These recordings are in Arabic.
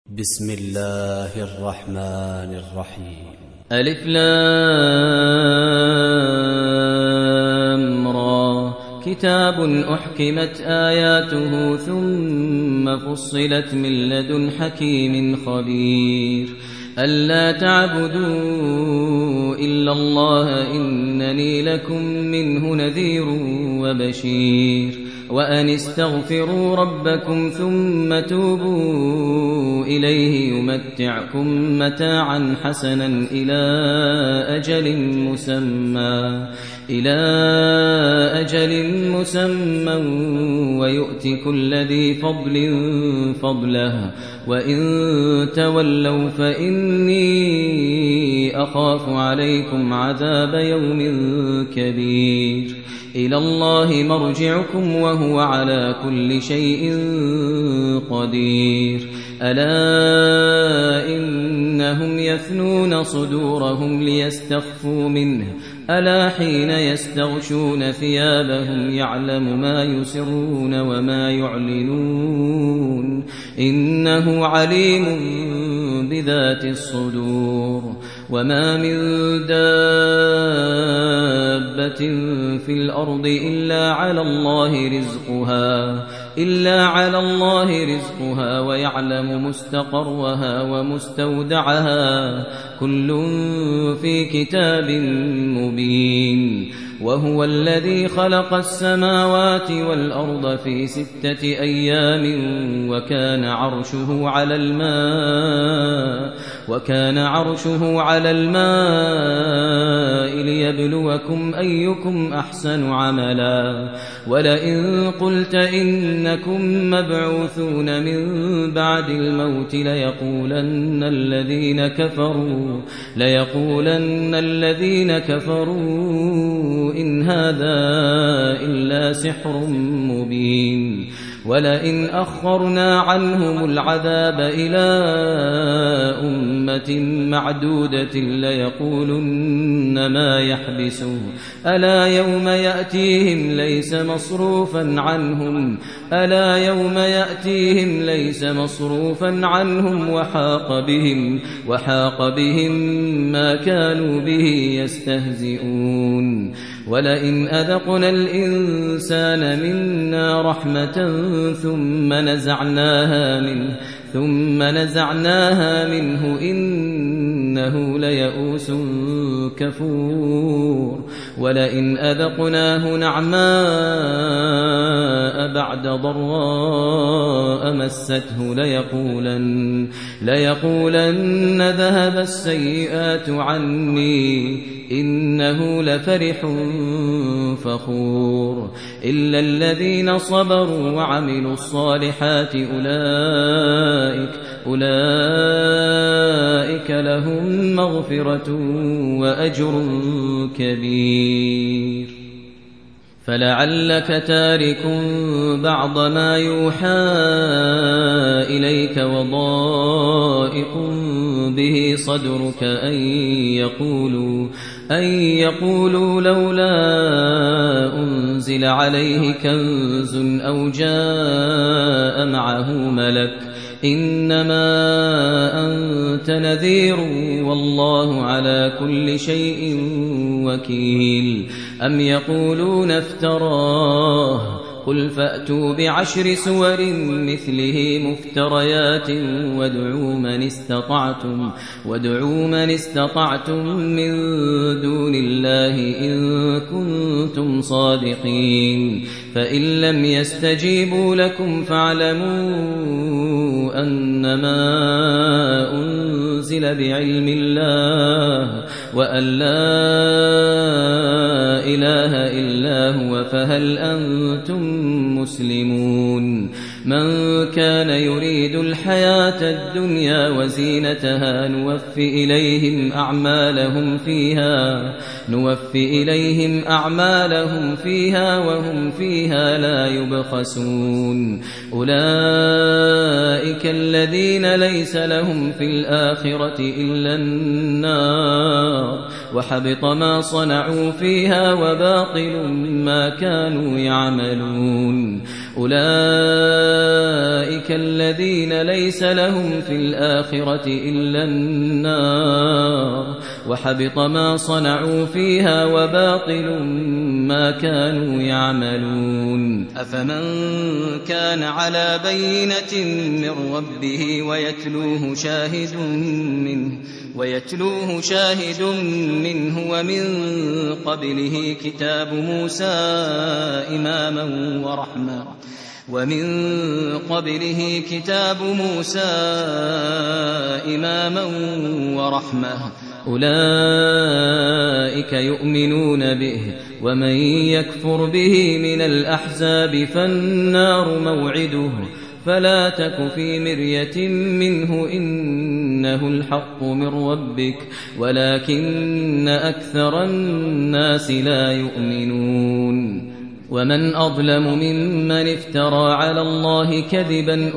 بسم الله الرحمن الرحيم. ألف لام را كتاب أحكمت آياته ثم فصلت من لدن حكيم خبير ألا تعبدوا إلا الله إنني لكم منه نذير وبشير وأن استغفروا ربكم ثم توبوا إليه يمتعكم متاعا حسنا إلى أجل مسمى ويؤت كل ذي فضل فضله وإن تولوا فإني أخاف عليكم عذاب يوم كبير إلى الله مرجعكم وهو على كل شيء قدير ألا إنهم يثنون صدورهم ليستخفوا منه ألا حين يستغشون ثيابهم يعلم ما يسرون وما يعلنون إنه عليم بذات الصدور وما من دابة في الأرض إلا على الله رزقها ويعلم مستقرها ومستودعها كل في كتاب مبين وهو الذي خلق السماوات والأرض في 6 أيام وكان عرشه على الماء ليبلوكم أيكم أحسن عملا ولئن قلت إنكم مبعوثون من بعد الموت ليقولن الذين كفروا إن هذا إلا سحر مبين ولئن أخرنا عنهم العذاب إلى أمة معدودة ليقولن ما يحبسه ألا يوم يأتيهم ليس مصروفا عنهم وحاق بهم ما كانوا به يستهزئون ولئن أذقنا الإنسان منا رحمة ثم نزعناها منه إنه ليئوس كفور ولئن أذقناه نعماء بعد ضراء مسته ليقولن ذهب السيئات عني إنه لفرح فخور إلا الذين صبروا وعملوا الصالحات أولئك لهم مغفرة وأجر كبير فلعلك تارك بعض ما يوحى إليك وضائق به صدرك أن يقولوا لولا أنزل عليه كنز أو جاء معه ملك إنما أنت نذير والله على كل شيء وكيل أم يقولون افتراه قل فأتوا ب10 سور مثله مفتريات وادعوا من استطعتم من دون الله إن كنتم صادقين فإن لم يستجيبوا لكم فاعلموا أنما أنزل بعلم الله وأن لا إله إلا هو فهل أنتم مسلمون من كان يريد الحياة الدنيا وزينتها نوفي إليهم أعمالهم فيها وهم فيها لا يبخسون أولئك الذين ليس لهم في الآخرة إلا النار وحبط ما صنعوا فيها وباطل ما كانوا يعملون أولئك الذين ليس لهم في الآخرة إلا النار وحبط ما صنعوا فيها وباطل ما كانوا يعملون أفمن كان على بينة من ربه ويتلوه شاهد منه ومن قبله كتاب موسى إماما ورحمة أولئك يؤمنون به ومن يكفر به من الأحزاب فالنار موعده فلا تك في مرية منه إنه الحق من ربك ولكن أكثر الناس لا يؤمنون ومن أظلم ممن افترى على الله كذبا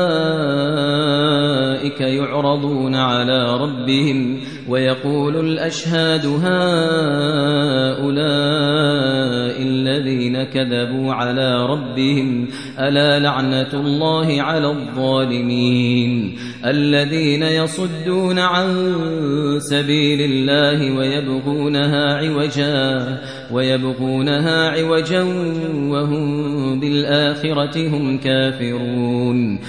أولئك يعرضون على ربهم ويقول الأشهاد هؤلاء الذين كذبوا على ربهم ألا لعنة الله على الظالمين الذين يصدون عن سبيل الله ويبغونها عوجا وهم بالآخرة هم كافرون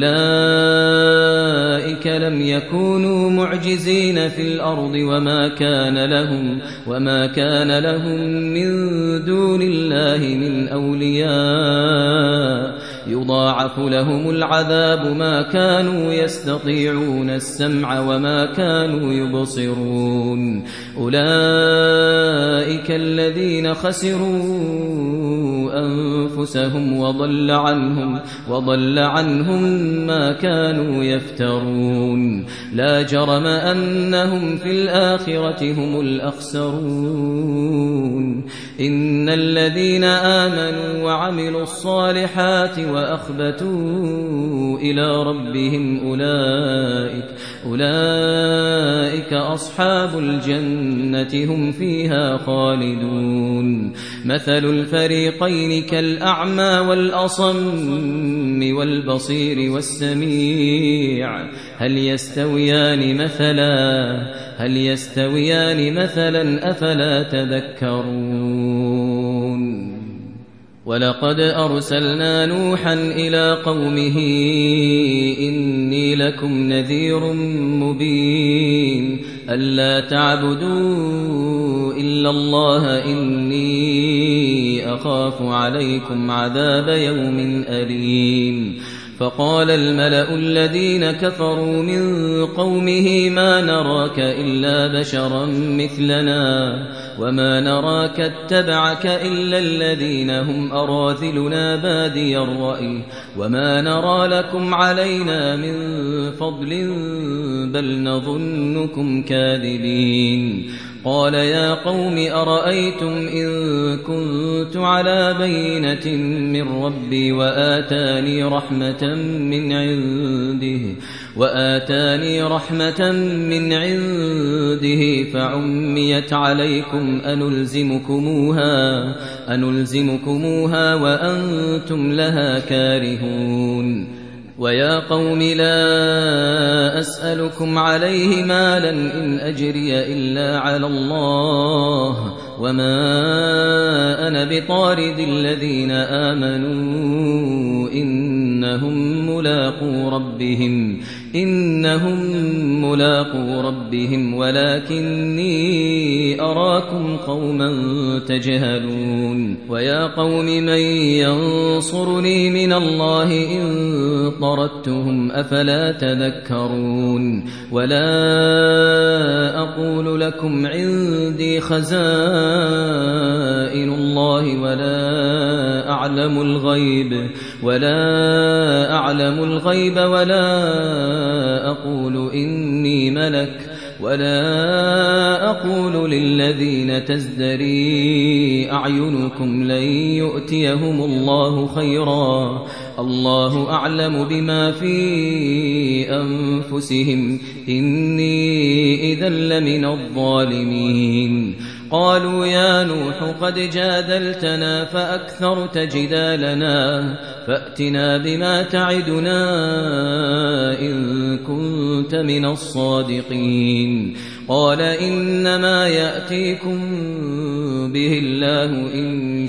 أولئك لم يكونوا معجزين في الأرض وما كان لهم من دون الله من أولياء يضاعف لهم العذاب ما كانوا يستطيعون السمع وما كانوا يبصرون أولئك الذين خسروا أنفسهم وضل عنهم ما كانوا يفترون لا جرم أنهم في الآخرة هم الأخسرون إن الذين آمنوا وعملوا الصالحات وأخبتوا إلى ربهم أولئك أصحاب الجنة هم فيها خالدون مثل الفريقين كالأعمى والأصم والبصير والسميع هل يستويان مثلا أفلا تذكرون ولقد أرسلنا نوحا إلى قومه إني لكم نذير مبين ألا تعبدوا إلا الله إني أخاف عليكم عذاب يوم أليم فقال الملأ الذين كفروا من قومه ما نراك إلا بشرا مثلنا وما نراك اتبعك إلا الذين هم أراذلنا بادي الرأي وما نرى لكم علينا من فضل بل نظنكم كاذبين قال يا قوم أرأيتم إن كنت على بينة من ربي وآتاني رحمة من عنده فعميت عليكم أنلزمكموها وأنتم لها كارهون ويا قوم لا أسألكم عليه مالا إن أجري إلا على الله وما أنا بطارد الذين آمنوا إنهم ملاقو ربهم ولكني أراكم قوما تجهلون ويا قوم من ينصرني من الله إن طردتهم أفلا تذكرون ولا أقول لكم عندي خزائن الله ولا أعلم الغيب ولا أقول إني ملك ولا أقول للذين تزدري أعينكم لن يؤتيهم الله خيرا الله أعلم بما في أنفسهم إني إذا لمن الظالمين قالوا يا نوح قد جادلتنا فأكثرت جدالنا فأتنا بما تعدنا إن كنت من الصادقين قال إنما يأتيكم به الله إن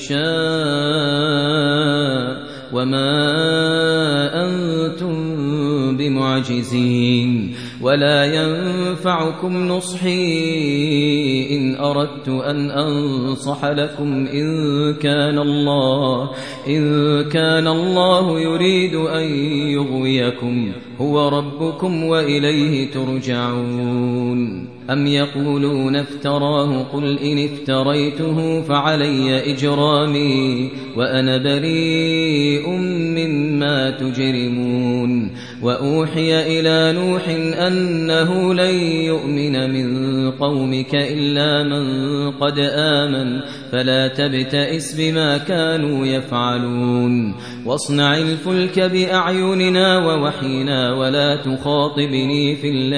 شاء وما أنتم بمعجزين ولا ينفعكم نصحي إن أردت أن أنصح لكم إن كان الله يريد أن يغويكم هو ربكم وإليه ترجعون أم يقولون افتراه قل إن افتريته فعلي إجرامي وأنا بريء مما تجرمون وأوحي إلى نوح أنه لن يؤمن من قومك إلا من قد آمن فلا تبتئس بما كانوا يفعلون واصنع الفلك بأعيننا ووحينا ولا تخاطبني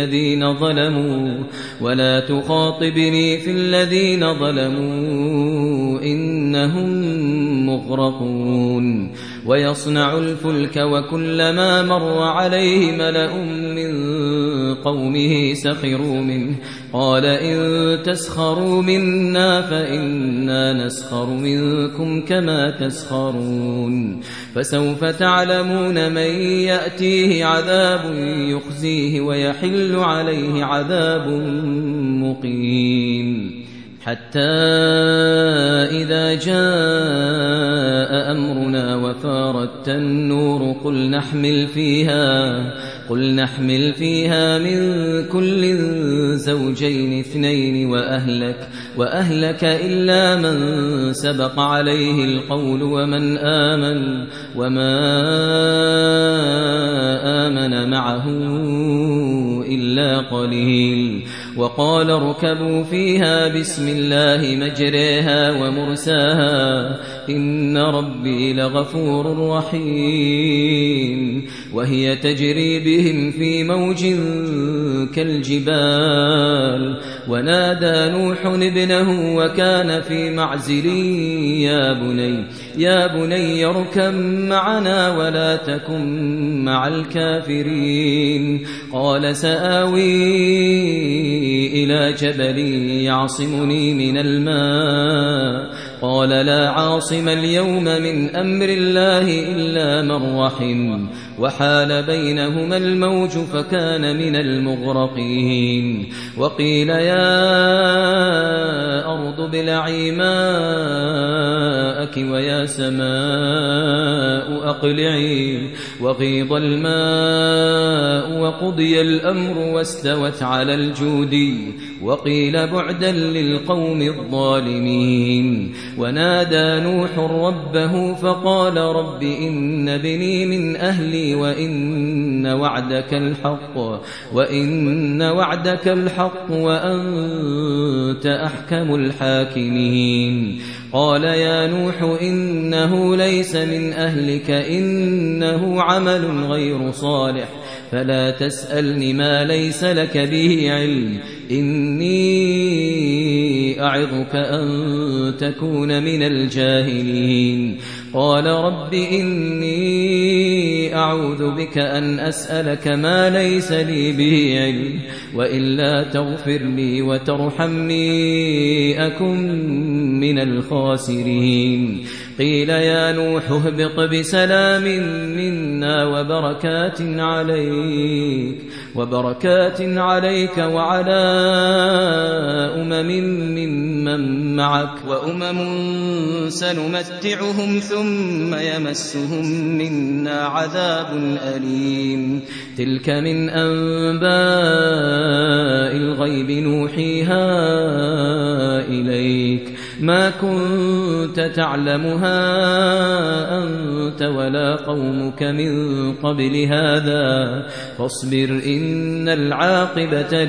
في الذين ظلموا إنهم مغرقون ويصنع الفلك وكلما مر عليه ملأ من قومه سخروا منه قال إن تسخروا منا فإنا نسخر منكم كما تسخرون فسوف تعلمون من يأتيه عذاب يخزيه ويحل عليه عذاب مقيم حتى إذا جاء أمرنا وفارت النور قل نحمل فيها من كل زوجين اثنين وأهلك إلا من سبق عليه القول وما آمن معه إلا قليل وقال اركبوا فيها بسم الله مجريها ومرساها إن ربي لغفور رحيم وهي تجري بهم في موج كالجبال ونادى نوح ابنه وكان في معزل يا بني اركب معنا ولا تكن مع الكافرين قال سآوي إلى جبل يعصمني من الماء قال لا عاصم اليوم من أمر الله إلا من رحم وحال بينهما الموج فكان من المغرقين وقيل يا أرض ابلعي ماءك ويا سماء أقلعي وغيض الماء وقضي الأمر واستوت على الجودي وقيل بعدا للقوم الظالمين ونادى نوح ربه فقال رب إن بني من أهلي وإن وعدك الحق وأنت أحكم الحاكمين قال يا نوح إنه ليس من أهلك إنه عمل غير صالح فلا تسألني ما ليس لك به علم إني أعظك أن تكون من الجاهلين قال رب إني أعوذ بك أن أسألك ما ليس لي به علم وإلا تغفر لي وترحمني أكن من الخاسرين قيل يا نوح اهبط بسلام منا وبركات عليك وعلى ممن معك وأمم سنمتعهم ثم يمسهم منا عذاب أليم تلك من أنباء الغيب نوحيها إليك ما كنت تعلمها أنت ولا قومك من قبل هذا فاصبر إن العاقبة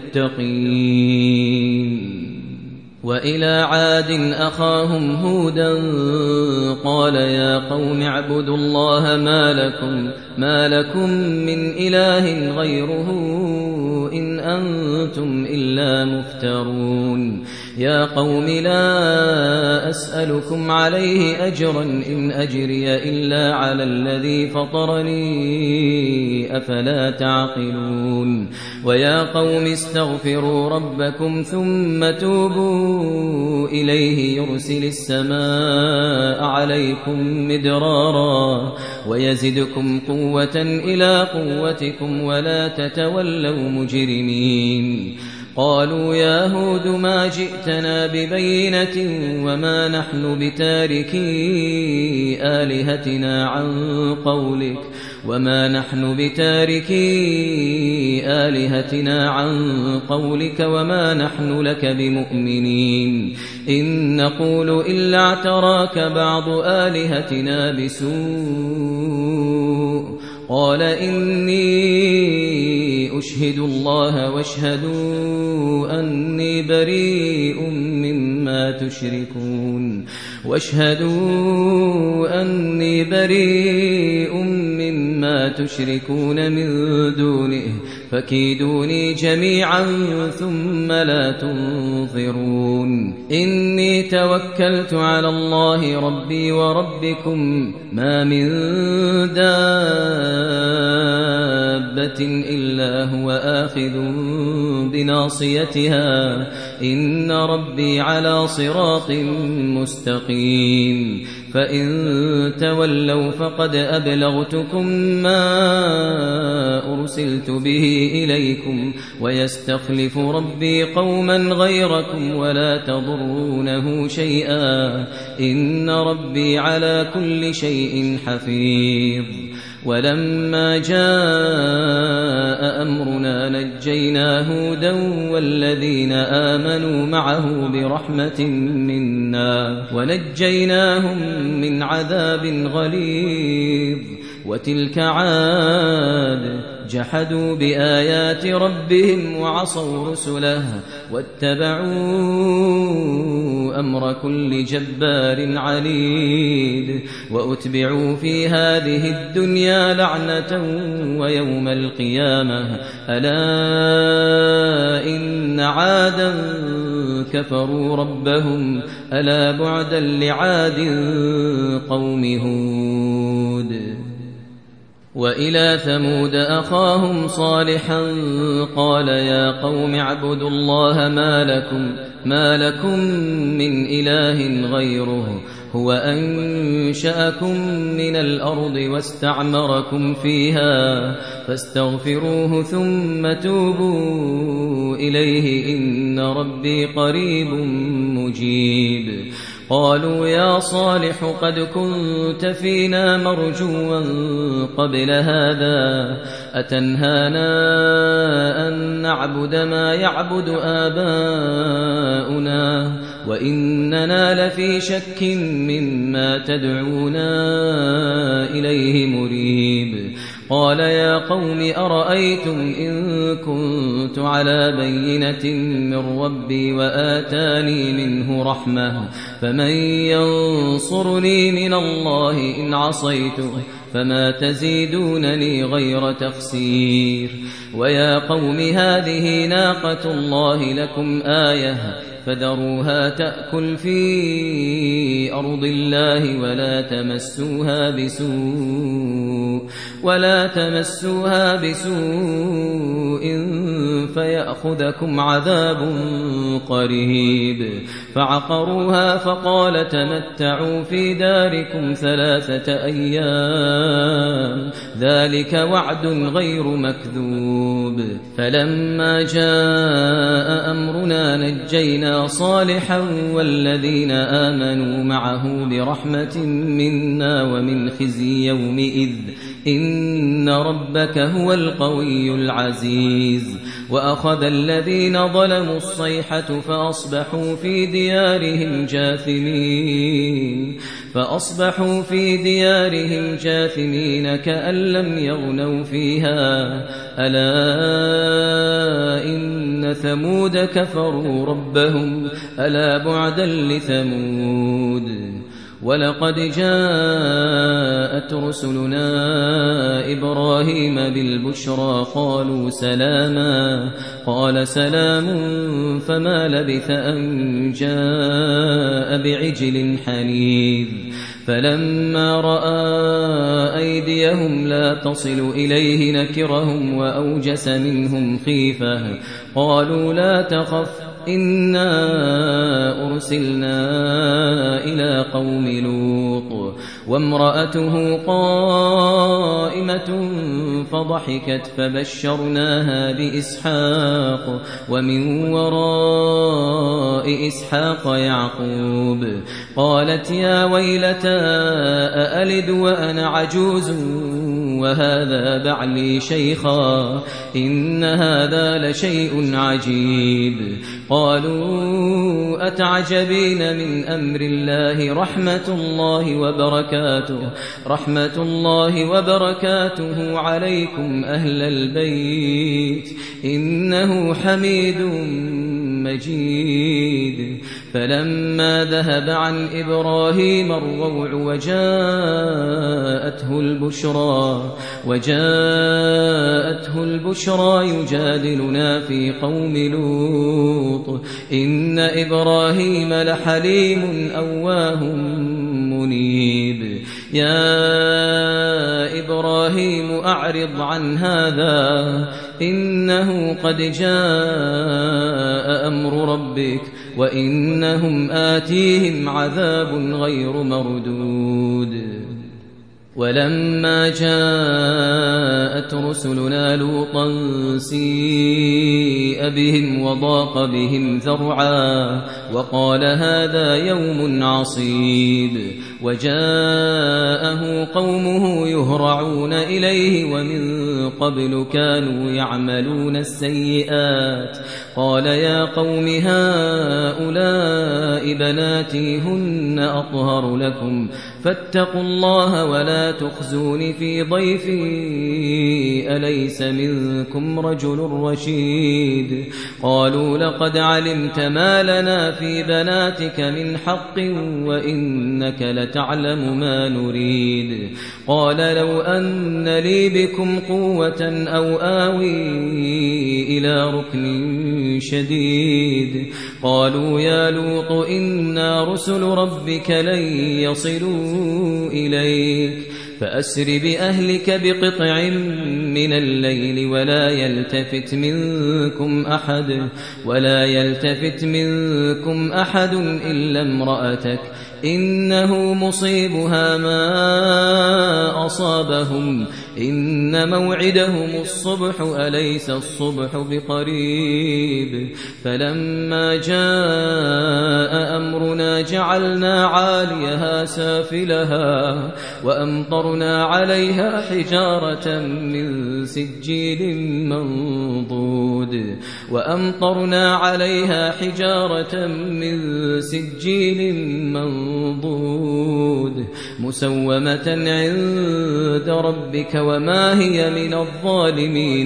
للمتقين وإلى عاد أخاهم هودا قال يا قوم اعبدوا الله ما لكم من إله غيره إن أنتم إلا مفترون يا قوم لا أسألكم عليه أجرا إن أجري إلا على الذي فطرني أفلا تعقلون ويا قوم استغفروا ربكم ثم توبوا إليه يرسل السماء عليكم مدرارا ويزدكم قوة إلى قوتكم ولا تتولوا مجرمين قالوا يا هود ما جئتنا ببينة وما نحن بتاركي آلهتنا عن قولك وما نحن لك بمؤمنين إن نقول إلا اعتراك بعض آلهتنا بسوء قال إني أشهد الله واشهدوا أني بريء مما تشركون من دونه فكيدوني جميعا ثم لا تنظرون إني توكلت على الله ربي وربكم ما من دابة إلا هو آخذ بناصيتها إن ربي على صراط مستقيم فإن تولوا فقد أبلغتكم ما أرسلت به إليكم ويستخلف ربي قوما غيركم ولا تضرونه شيئا إن ربي على كل شيء حفيظ ولما جاء أمرنا نجينا هودا والذين آمنوا معه برحمة منا ونجيناهم من عذاب غليظ وتلك عاد جحدوا بآيات ربهم وعصوا رسله واتبعوا أمر كل جبار عنيد وأتبعوا في هذه الدنيا لعنة ويوم القيامة ألا إن عادا كفروا ربهم ألا بعدا لعاد قوم هود وإلى ثمود أخاهم صالحا قال يا قوم اعبدوا الله ما لكم من إله غيره هو أنشأكم من الأرض واستعمركم فيها فاستغفروه ثم توبوا إليه إن ربي قريب مجيب قالوا يا صالح قد كنت فينا مرجوا قبل هذا أتنهانا أن نعبد ما يعبد آباؤنا وإننا لفي شك مما تدعونا إليه مريب قال يا قوم أرأيتم إن كنت على بينة من ربي وآتاني منه رحمة فمن ينصرني من الله إن عصيته فما تزيدونني غير تخسير ويا قوم هذه ناقة الله لكم آية فذروها تأكل في أرض الله ولا تمسوها بسوء فيأخذكم عذاب قريب فعقروها فقال تمتعوا في داركم 3 أيام ذلك وعد غير مكذوب فلما جاء أمرنا نجينا صالحا والذين آمنوا معه برحمة منا ومن خزي يومئذ إن ربك هو القوي العزيز وأخذ الذين ظلموا الصيحة فأصبحوا في ديارهم جاثمين كأن لم يغنوا فيها ألا إن ثمود كفروا ربهم ألا بعدا لثمود ولقد جاءت رسلنا إبراهيم بالبشرى قالوا سلاما قال سلام فما لبث أن جاء بعجل حنيذ فلما رأى أيديهم لا تصل إليه نكرهم وأوجس منهم خيفة قالوا لا تخف إنا أرسلنا إلى قوم لوط وامرأته قائمة فضحكت فبشرناها بإسحاق ومن وراء إسحاق يعقوب قالت يا ويلتى أألد وأنا عجوز وهذا بعلي شيخا إن هذا لشيء عجيب قالوا أتعجبين من أمر الله رحمة الله وبركاته عليكم أهل البيت إنه حميد مجيد فلما ذهب عن إبراهيم الروع وجاءته البشرى يجادلنا في قوم لوط إن إبراهيم لحليم أواه منيب يا إبراهيم أعرض عن هذا إنه قد جاء أمر ربك وإنهم آتيهم عذاب غير مردود ولما جاءت رسلنا لوطا سيء بهم وضاق بهم ذرعا وقال هذا يوم عصيب وجاءه قومه يهرعون إليه ومن قبل كانوا يعملون السيئات قال يا قوم هؤلاء بناتي هن أطهر لكم فاتقوا الله ولا تخزون في ضيفي أليس منكم رجل رشيد قالوا لقد علمت ما لنا في بناتك من حق وإنك لتعلم ما نريد قال لو أن لي بكم قوة أو آوي إلى ركن شديد قالوا يا لوط إنا رسل ربك لن يصلوا إليك فأسر بأهلك بقطع من الليل ولا يلتفت منكم أحد إلا امرأتك إنه مصيبها ما أصابهم إن موعدهم الصبح أليس الصبح بقريب فلما جاء أمرنا جعلنا عاليها سافلها وأمطرنا عليها حجارة من سجيل منضود مسومة عند ربك وما هي من الظالمين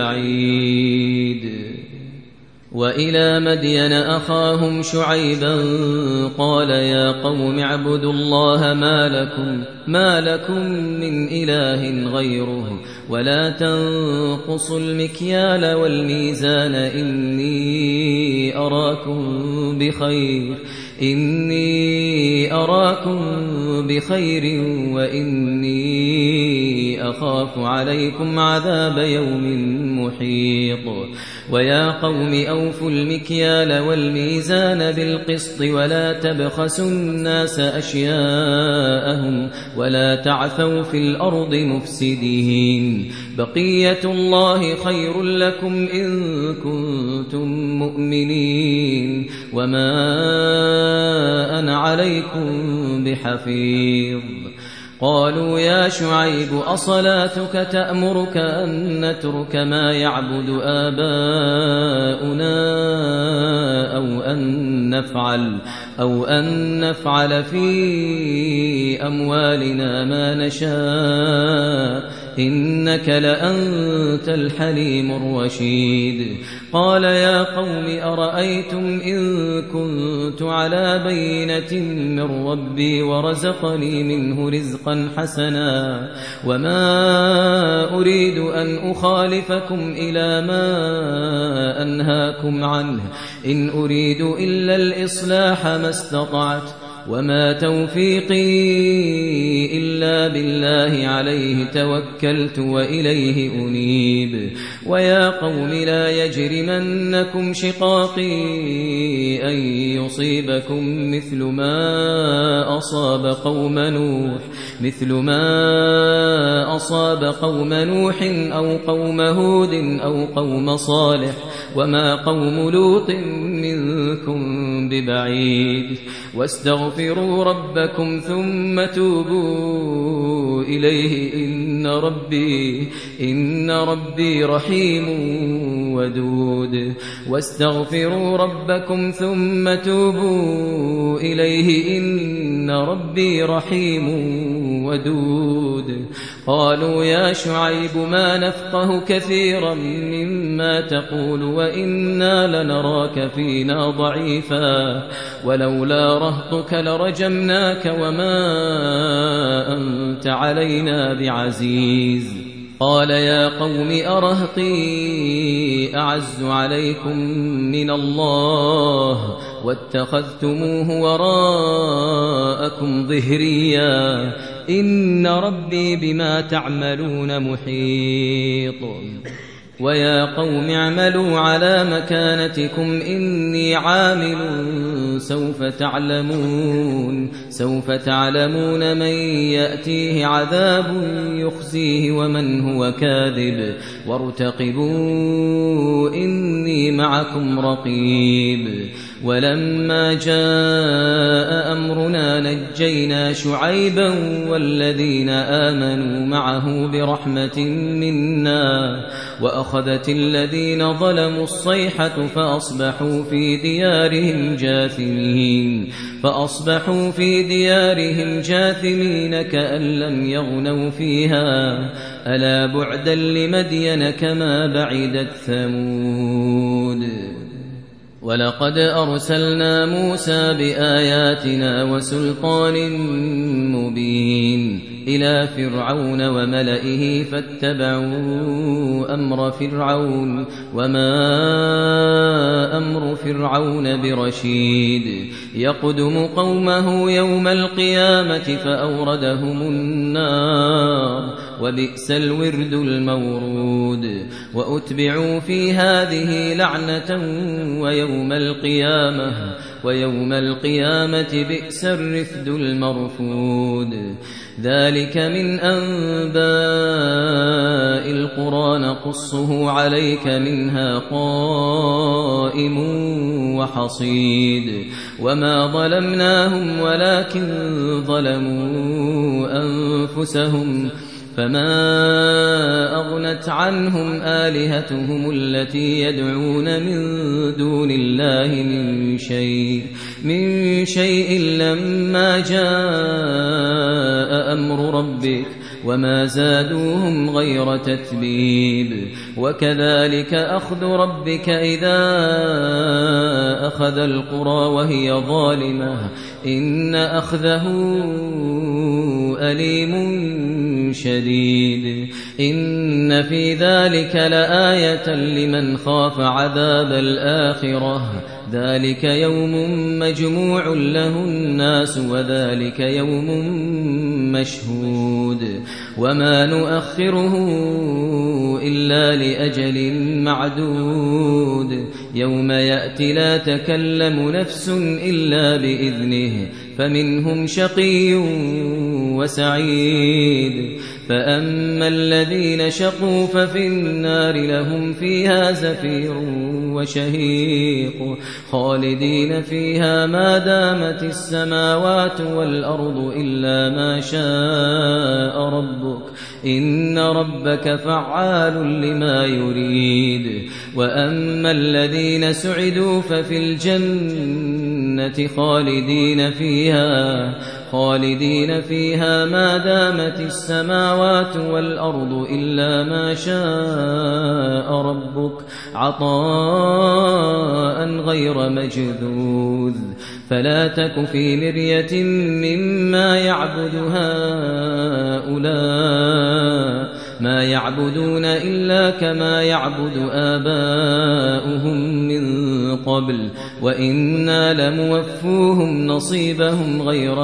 ببعيد وإلى مدين أخاهم شعيبا قال يا قوم اعبدوا الله ما لكم من إله غيره ولا تنقصوا المكيال والميزان إني أراكم بخير وإني أخاف عليكم عذاب يوم محيط ويا قوم أوفوا المكيال والميزان بالقسط ولا تبخسوا الناس أشياءهم ولا تعثوا في الأرض مفسدين بقية الله خير لكم إن كنتم مؤمنين وما أنا عليكم بحفيظ قالوا يا شعيب أصلاتك تأمرك أن نترك ما يعبد آباؤنا أو أن نفعل في أموالنا ما نشاء إنك لأنت الحليم الرشيد قال يا قوم أرأيتم إن كنت على بينة من ربي ورزقني منه رزقا حسنا وما أريد أن أخالفكم إلى ما أنهاكم عنه إن أريد إلا الإصلاح ما استطعت وما توفيقي إلا بالله عليه توكلت وإليه أنيب ويا قوم لا يجرمنكم شقاقي أن يصيبكم مثل ما أصاب قوم نوح أو قوم هود أو قوم صالح وما قوم لوط منكم ببعيد واستغفروا ربكم ثم توبوا إليه إن ربي رحيم ودود واستغفروا ربكم ثم توبوا إليه إن ربي رحيم ودود قالوا يا شعيب ما نفقه كثيرا مما تقول وإنا لنراك فينا ضعيفا ولولا رهطك لرجمناك وما أنت علينا بعزيز قال يا قوم أرهطي أعز عليكم من الله واتخذتموه وراءكم ظهريا إن ربي بما تعملون محيط ويا قوم اعملوا على مكانتكم إني عامل سوف تعلمون من يأتيه عذاب يخزيه ومن هو كاذب وارتقبوا إني معكم رقيب ولما جاء أمرنا نجينا شعيبا والذين آمنوا معه برحمة منا وأخذت الذين ظلموا الصيحة فأصبحوا في ديارهم جاثمين كأن لم يغنوا فيها ألا بعدا لمدين كما بعدت ثمود ولقد أرسلنا موسى بآياتنا وسلطان مبين إلى فرعون وملئه فاتبعوا أمر فرعون وما أمر فرعون برشيد يقدم قومه يوم القيامة فأوردهم النار وبئس الورد المورود وأتبعوا في هذه لعنة ويوم القيامة بئس الرفد المرفود ذلك من أنباء القرى نقصه عليك منها قائم وحصيد وما ظلمناهم ولكن ظلموا أنفسهم فما أغنت عنهم آلهتهم التي يدعون من دون الله من شيء لما جاء أمر ربك وما زادوهم غير تتبيب وكذلك أخذ ربك إذا أخذ القرى وهي ظالمة إن أخذه أليم شديد إن في ذلك لآية لمن خاف عذاب الآخرة ذلك يوم مجموع له الناس وذلك يوم مشهود وما نؤخره إلا لأجل معدود يوم يأتي لا تكلم نفس إلا بإذنه فمنهم شقي وسعيد فأما الذين شقوا ففي النار لهم فيها زفير وشهيق خالدين فيها ما دامت السماوات والأرض إلا ما شاء ربك إن ربك فعال لما يريد وأما الذين سعدوا ففي الجنة خالدين فيها ما دامت السماوات والأرض إلا ما شاء ربك عطاء عطاء غير مجذوذ فلا تك في مرية مما يعبد هؤلاء ما يعبدون إلا كما يعبد آباؤهم من قبل وإنا لموفوهم نصيبهم غير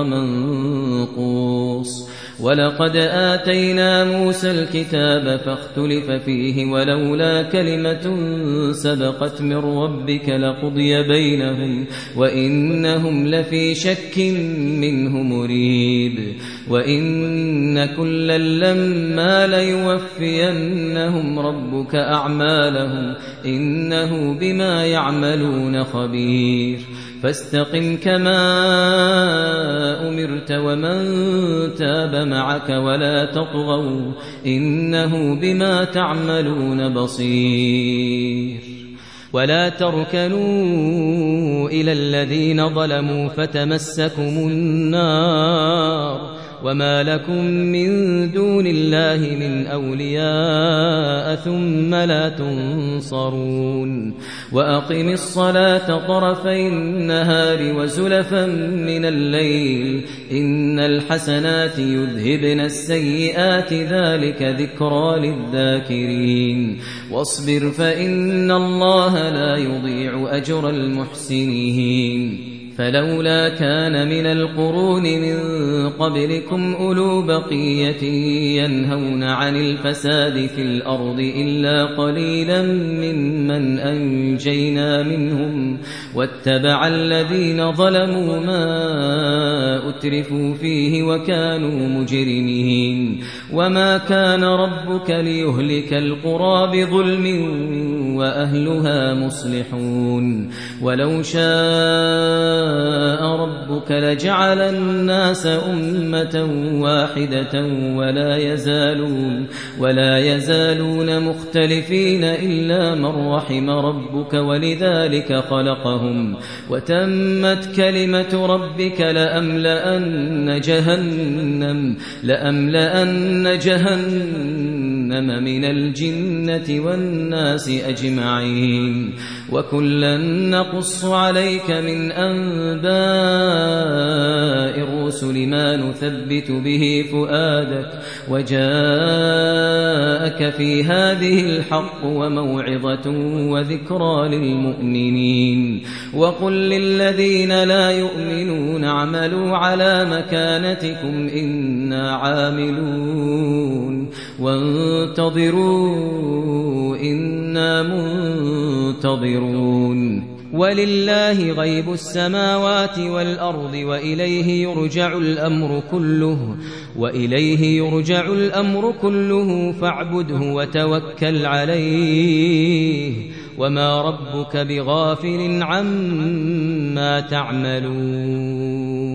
منقوص ولقد آتينا موسى الكتاب فاختلف فيه ولولا كلمة سبقت من ربك لقضي بينهم وإنهم لفي شك منه مريب وإن كلا لما ليوفينهم ربك أعمالهم إنه بما يعملون خبير فاستقم كما أمرت ومن تاب معك ولا تطغوا إنه بما تعملون بصير ولا تركنوا إلى الذين ظلموا فتمسكم النار وما لكم من دون الله من أولياء ثم لا تنصرون وأقم الصلاة طرفي النهار وزلفا من الليل إن الحسنات يذهبن السيئات ذلك ذكرى للذاكرين واصبر فإن الله لا يضيع أجر المحسنين فلولا كان من القرون من قبلكم أولو بقية ينهون عن الفساد في الأرض إلا قليلا ممن أنجينا منهم واتبع الذين ظلموا ما أترفوا فيه وكانوا مجرمين وما كان ربك ليهلك القرى بظلم وأهلها مصلحون ولو شاء ربك لجعل الناس أمة واحدة ولا يزالون مختلفين إلا من رحم ربك ولذلك خلقهم وتمت كلمة ربك لأملأن جهنم من الجنة والناس أجمعين وكلا نقص عليك من أنباء الرسل ما نثبت به فؤادك وجاءك في هذه الحق وموعظة وذكرى للمؤمنين وقل للذين لا يؤمنون اعملوا على مكانتكم إنا عاملون وانتظروا إنا منتظرون ولله غيب السماوات والأرض وإليه يرجع الأمر كله فاعبده وتوكل عليه وما ربك بغافل عما تعملون